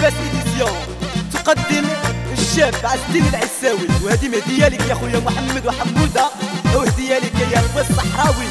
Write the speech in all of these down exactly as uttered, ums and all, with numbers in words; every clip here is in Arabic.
لباس إديسيون تقدم الشاب عزتين العساوي، وهذه مهدية لك يا خويا محمد وحمودة، وهدية لك يا خويا الصحراوي.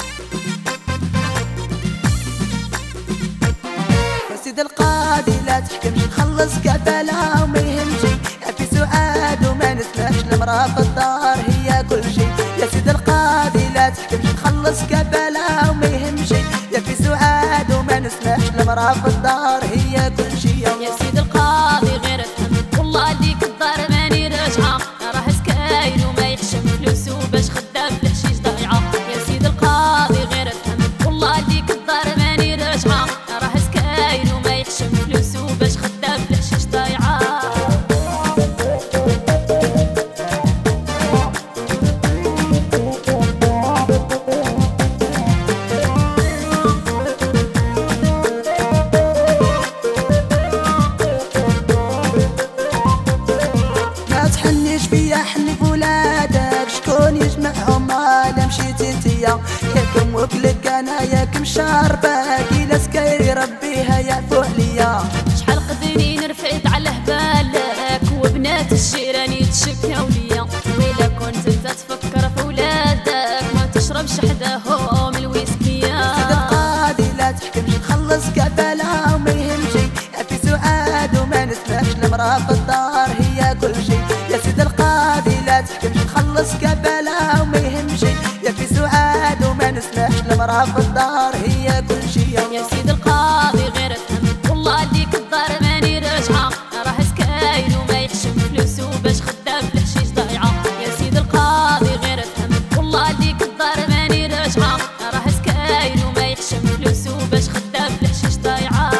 يا سيد القاضي لا تحكمش نخلص كفالة وما يهمش، في سؤال وما نسمعش المرأة في الدار هي كل شيء. يا سيد القاضي لا تحكمش نخلص كفالة وما يهمش، يا في سؤال وما نسمعش المرأة في الدار هي كل شيء. يا سيد القاضي غير افهم والله ديك الدار ماني راجعة، راه سكاين وما يخشم فلوسو باش خدام في الحشيش ضايعة. يا سيد القاضي غير افهم والله ديك الدار ماني راجعة، راه سكاين وما يخشم فلوسو باش خدام في الحشيش ضايعة. حني ولادك شكون يجمعهم ما مشيت انتيا، ياكم وكلك انا ياكم شاربك الى سكاي ربيها يعفو عليا. شحال قدرين رفعت على هبالك وبنات الجيران يتشكاو ليا، ويلا كنت انت تفكر في ولادك ما تشربش حداهم الويسكية. سيد القاضي لا تحكمش نخلص كفالة وما يهمش، في سؤال وما نسمعش المرأة في الدار هي كل شيء. يا سيد القاضي لا تحكمش نخلص كفالة وما يهمش، يا في سؤال وما نسمعش المرأة في الدار هي كل شيء. يا سيد القاضي غير افهم والله ديك الدار ماني راجعة، راه سكاين وما يخشم فلوسو باش خدام في الحشيش ضايعة. يا سيد القاضي غير افهم والله ديك الدار ماني راجعة، راه سكاين وما يخشم فلوسو باش خدام في الحشيش ضايعة.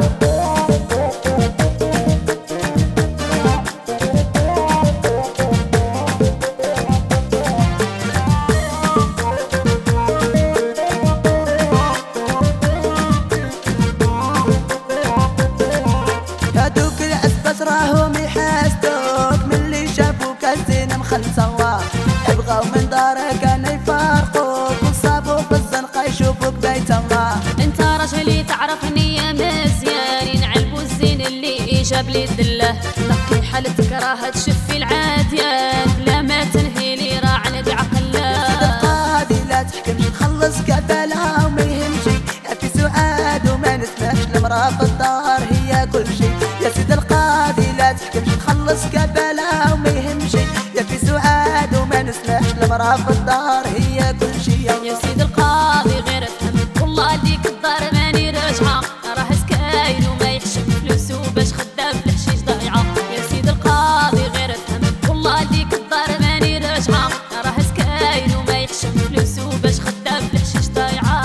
راهم يحاسدوك من اللي شافوك الزينة مخلصة، يبغاو من دارك انا يفارقوك وصابوا في الزنقة يشوفوك بيت الله. انت راجلي تعرفني يا مزيان، نعلبو الزين اللي جاب لي الدله، نقي حالتك راها تشفي العاديات لا ما تنهي لي راه على بعقله. يا سيد القاضي لا تحكمش نخلص كفالة وما يهمش، في سؤال وما نسمعش المرأة في الدار هي كل شيء. يا سيد القاضي لا تحكمش نخلص كفالة وما يهمش، يا في سؤال وما نسمعش المرأة في الدار هي كل شيء. يا سيد القاضي غير افهم والله ديك الدار ماني راجعة، راه سكاين وما يخشم فلوسو باش خدام في الحشيش ضايعة. يا سيد القاضي غير افهم والله ديك الدار ماني راجعة، راه سكاين وما يخشم فلوسو باش خدام في الحشيش ضايعة.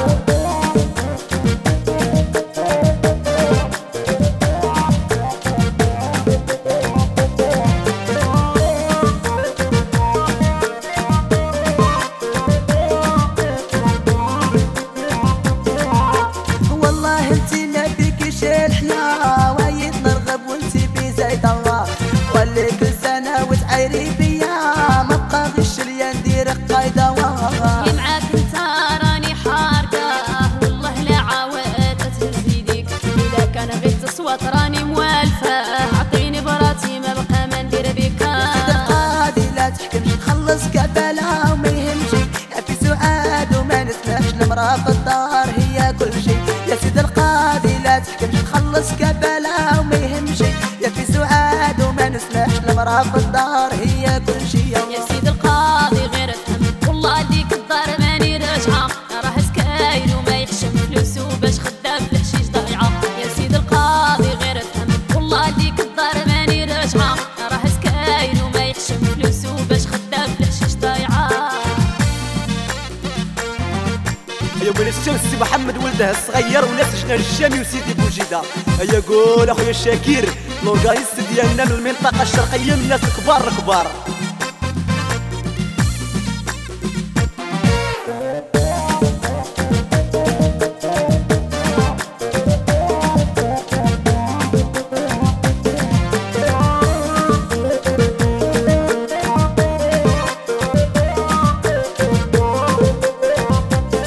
الحلا وايد نرغب وانتي بزيت الله، ولي كل سنة وتعيري بيا ما بقى غش ليا ندير قايدة. هي معاك انت راني حارقة والله لا عاودت تهز يديك، إلا كان غير تصوت راني موالفة عطيني براتي ما بقى ما ندير بيك. يا سيد القاضي لا تحكمش نخلص كفالة وما يهمش، في سؤال وما نسمعش المرأة في الدار هي كل شيء. يا سيد القاضي لا تحكمش نخلص كفالة وما يهمش، يا في سؤال وما نسمعش المرأة في الدار هي كل شيء. يا سيد القاضي غير افهم والله ديك الدار ماني راجعة، راه سكاين وما يخشم فلوسو باش خدام في الحشيش ضايعة. يا سيد القاضي غير افهم والله ديك الدار ماني راجعة، راه سكاين وما يخشم فلوسو باش خدام في الحشيش ضايعة. يا ولد الشمس سي محمد ولده الصغير وناس جنان الشامي وسيدي بوجيده. هيا قول اخويا الشاكير لورغانيست ديالنا من المنطقه الشرقيه من الناس الكبار الكبار.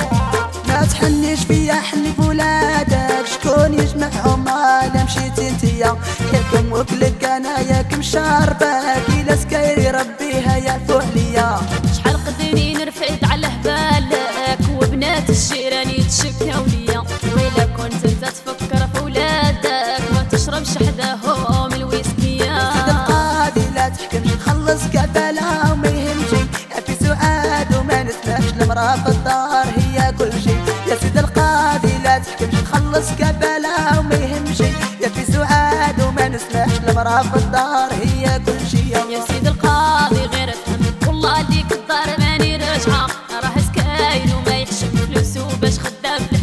ما تحنيش فيا حني بولادك شكون يجمعهم ما مشيت انتي، ليا ياكم وكلك انا ياكم شاربك الا سكايري ربيها يعفو عليا. شحال قدني رفعت على هبالك وبنات الجيران يتشكاو ليا، ويلا كنت انت تفكر في ولادك ما تشربش حداهم الويسكية. سيد القاضي لا تحكمش تخلص كفالة وما يهمش في سؤال وما نسمعش المرأة في الدار هي كل شي. يا سيد القاضي لا تحكمش تخلص كفالة وما يهمش في سؤال وما نسمعش المرأة في الدار هي كل شي. يا سيد القاضي غير افهم والله ديك الدار ماني راجعة، راه سكاين وما يحشم فلوسو باش خدام